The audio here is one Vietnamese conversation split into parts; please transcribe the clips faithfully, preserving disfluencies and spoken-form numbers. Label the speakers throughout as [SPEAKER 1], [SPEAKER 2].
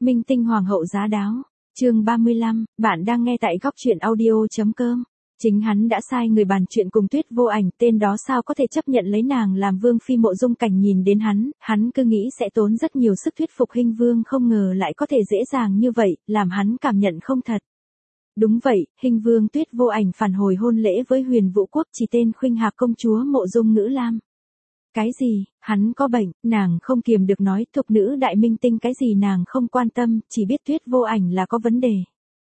[SPEAKER 1] Minh tinh hoàng hậu giá đáo. Chương ba mươi lăm, bạn đang nghe tại góc truyện audio.com. Chính hắn đã sai người bàn chuyện cùng Tuyết Vô Ảnh, tên đó sao có thể chấp nhận lấy nàng làm vương phi. Mộ Dung Cảnh nhìn đến hắn, hắn cứ nghĩ sẽ tốn rất nhiều sức thuyết phục Hinh Vương, không ngờ lại có thể dễ dàng như vậy, làm hắn cảm nhận không thật. Đúng vậy, Hinh Vương Tuyết Vô Ảnh phản hồi hôn lễ với Huyền Vũ Quốc, chỉ tên Khuynh Hạc công chúa Mộ Dung Ngữ Lam. Cái gì, hắn có bệnh, nàng không kiềm được nói, thục nữ đại minh tinh cái gì nàng không quan tâm, chỉ biết Tuyết Vô Ảnh là có vấn đề.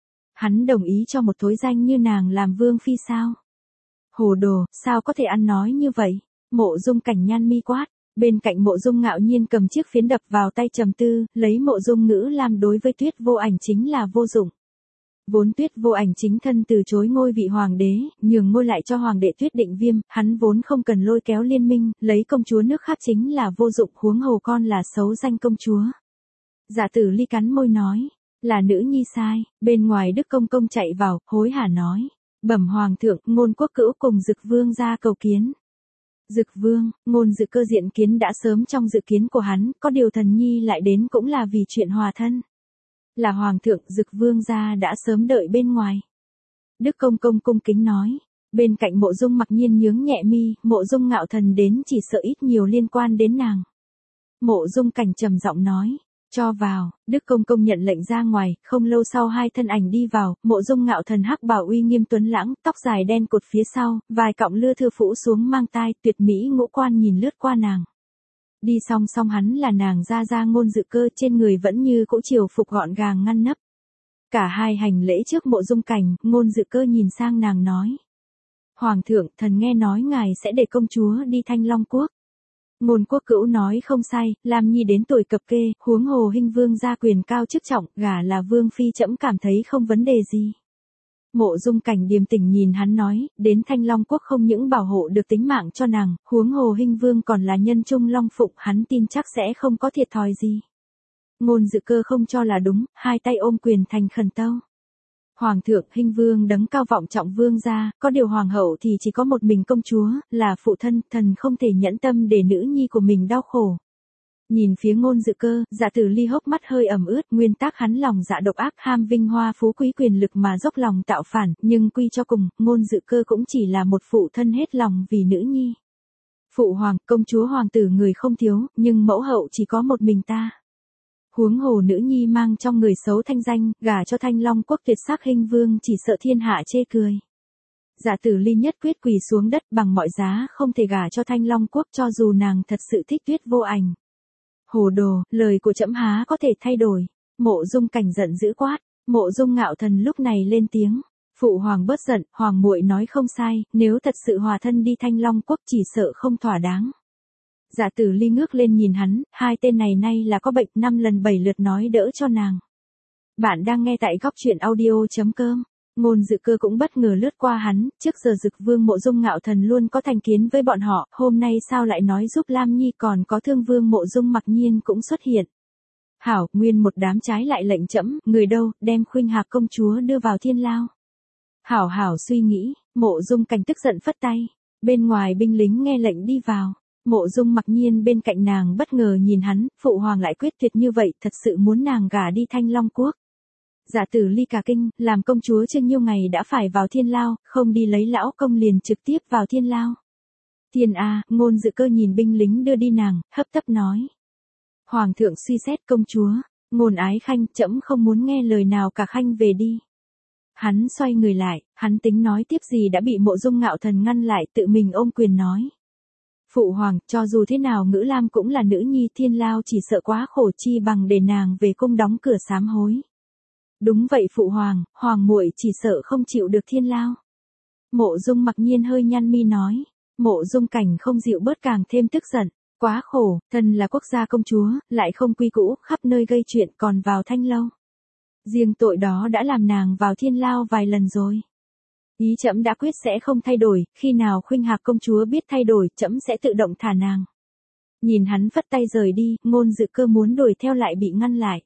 [SPEAKER 1] Hắn đồng ý cho một thối danh như nàng làm vương phi sao? Hồ đồ, sao có thể ăn nói như vậy? Mộ Dung Cảnh nhăn mi quát. Bên cạnh Mộ Dung ngạo nhiên cầm chiếc phiến đập vào tay trầm tư, lấy Mộ Dung Ngữ Lam đối với Tuyết Vô Ảnh chính là vô dụng. Vốn Tuyết Vô Ảnh chính thân từ chối ngôi vị hoàng đế, nhường ngôi lại cho hoàng đệ Tuyết Định Viêm, hắn vốn không cần lôi kéo liên minh, lấy công chúa nước khác chính là vô dụng, huống hồ con là xấu danh công chúa. Dạ Tử Ly cắn môi nói, là nữ nhi sai. Bên ngoài Đức Công Công chạy vào, hối hả nói, bẩm hoàng thượng, Ngôn Quốc Cữu cùng Dực Vương ra cầu kiến. Dực Vương, Ngôn Dự Cơ diện kiến đã sớm trong dự kiến của hắn, có điều thần nhi lại đến cũng là vì chuyện hòa thân. Là hoàng thượng, Dực Vương gia đã sớm đợi bên ngoài. Đức Công Công cung kính nói. Bên cạnh Mộ Dung Mặc Nhiên nhướng nhẹ mi, Mộ Dung Ngạo Thần đến chỉ sợ ít nhiều liên quan đến nàng. Mộ Dung Cảnh trầm giọng nói, cho vào. Đức Công Công nhận lệnh ra ngoài, không lâu sau hai thân ảnh đi vào, Mộ Dung Ngạo Thần hắc bào uy nghiêm tuấn lãng, tóc dài đen cột phía sau, vài cọng lưa thưa phủ xuống mang tai, tuyệt mỹ ngũ quan nhìn lướt qua nàng. Đi song song hắn là nàng gia gia Ngôn Dự Cơ, trên người vẫn như cũ triều phục gọn gàng ngăn nắp. Cả hai hành lễ trước Mộ Dung Cảnh, Ngôn Dự Cơ nhìn sang nàng nói. Hoàng thượng, thần nghe nói ngài sẽ để công chúa đi Thanh Long Quốc. Ngôn Quốc Cữu nói không sai, Lam Nhi đến tuổi cập kê, huống hồ Hinh Vương gia quyền cao chức trọng, gả là vương phi trẫm cảm thấy không vấn đề gì. Mộ Dung Cảnh điềm tĩnh nhìn hắn nói, đến Thanh Long Quốc không những bảo hộ được tính mạng cho nàng, huống hồ Hinh Vương còn là nhân trung long phụng, hắn tin chắc sẽ không có thiệt thòi gì. Ngôn Dự Cơ không cho là đúng, hai tay ôm quyền thành khẩn tâu. Hoàng thượng, Hinh Vương đấng cao vọng trọng vương gia, có điều hoàng hậu thì chỉ có một mình công chúa, là phụ thân, thần không thể nhẫn tâm để nữ nhi của mình đau khổ. Nhìn phía Ngôn Dự Cơ, Dạ Tử Ly hốc mắt hơi ẩm ướt, nguyên tắc hắn lòng dạ độc ác, ham vinh hoa phú quý quyền lực mà dốc lòng tạo phản, nhưng quy cho cùng, Ngôn Dự Cơ cũng chỉ là một phụ thân hết lòng vì nữ nhi. Phụ hoàng, công chúa hoàng tử người không thiếu, nhưng mẫu hậu chỉ có một mình ta. Huống hồ nữ nhi mang trong người xấu thanh danh, gả cho Thanh Long Quốc tuyệt sắc Hinh Vương chỉ sợ thiên hạ chê cười. Dạ Tử Ly nhất quyết quỳ xuống đất, bằng mọi giá không thể gả cho Thanh Long Quốc cho dù nàng thật sự thích Tuyết Vô Ảnh. Hồ đồ, lời của trẫm há có thể thay đổi. Mộ Dung Cảnh giận dữ quát. Mộ Dung Ngạo Thần lúc này lên tiếng. Phụ hoàng bớt giận, hoàng muội nói không sai, nếu thật sự hòa thân đi Thanh Long Quốc chỉ sợ không thỏa đáng. Dạ Tử Ly ngước lên nhìn hắn, hai tên này nay là có bệnh, năm lần bảy lượt nói đỡ cho nàng. Bạn đang nghe tại góc truyện audio.com. Ngôn Dự Cơ cũng bất ngờ lướt qua hắn, trước giờ Dực Vương Mộ Dung Ngạo Thần luôn có thành kiến với bọn họ, hôm nay sao lại nói giúp Lam Nhi, còn có Thương Vương Mộ Dung Mặc Nhiên cũng xuất hiện. Hảo, nguyên một đám trái lại lệnh trẫm, người đâu, đem Khuynh Hạc công chúa đưa vào thiên lao. Hảo hảo suy nghĩ, Mộ Dung Cảnh tức giận phất tay, bên ngoài binh lính nghe lệnh đi vào. Mộ Dung Mặc Nhiên bên cạnh nàng bất ngờ nhìn hắn, phụ hoàng lại quyết tuyệt như vậy, thật sự muốn nàng gả đi Thanh Long Quốc. Dạ Tử Ly cả kinh, làm công chúa chưa nhiêu ngày đã phải vào thiên lao, không đi lấy lão công liền trực tiếp vào thiên lao. Thiên a, Ngôn Dự Cơ nhìn binh lính đưa đi nàng, hấp tấp nói. Hoàng thượng suy xét công chúa, Ngôn ái khanh, trẫm không muốn nghe lời nào cả, khanh về đi. Hắn xoay người lại, hắn tính nói tiếp gì đã bị Mộ Dung Ngạo Thần ngăn lại, tự mình ôm quyền nói. Phụ hoàng, cho dù thế nào Ngữ Lam cũng là nữ nhi, thiên lao chỉ sợ quá khổ, chi bằng để nàng về cung đóng cửa sám hối. Đúng vậy phụ hoàng, hoàng muội chỉ sợ không chịu được thiên lao. Mộ Dung Mặc Nhiên hơi nhăn mi nói. Mộ Dung Cảnh không dịu bớt càng thêm tức giận. Quá khổ, thân là quốc gia công chúa, lại không quy củ, khắp nơi gây chuyện còn vào thanh lâu. Riêng tội đó đã làm nàng vào thiên lao vài lần rồi. Ý trẫm đã quyết sẽ không thay đổi, khi nào Khuynh Hạc công chúa biết thay đổi, trẫm sẽ tự động thả nàng. Nhìn hắn phất tay rời đi, Ngôn Dự Cơ muốn đuổi theo lại bị ngăn lại.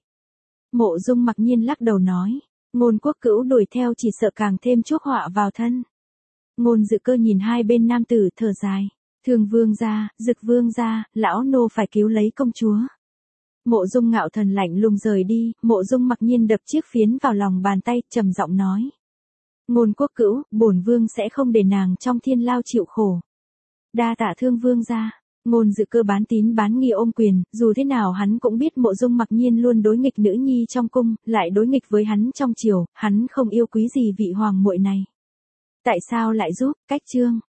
[SPEAKER 1] Mộ Dung Mặc Nhiên lắc đầu nói, Ngôn Quốc Cữu đuổi theo chỉ sợ càng thêm chuốc họa vào thân. Ngôn Dự Cơ nhìn hai bên nam tử thở dài, Thương Vương gia, Dực Vương gia, lão nô phải cứu lấy công chúa. Mộ Dung Ngạo Thần lạnh lùng rời đi, Mộ Dung Mặc Nhiên đập chiếc phiến vào lòng bàn tay, trầm giọng nói. Ngôn Quốc Cữu, bổn vương sẽ không để nàng trong thiên lao chịu khổ. Đa tạ Thương vương gia. Ngôn Dự Cơ bán tín bán nghi ôm quyền, dù thế nào hắn cũng biết Mộ Dung Mặc Nhiên luôn đối nghịch nữ nhi trong cung, lại đối nghịch với hắn trong triều, hắn không yêu quý gì vị hoàng muội này. Tại sao lại giúp, cách chương.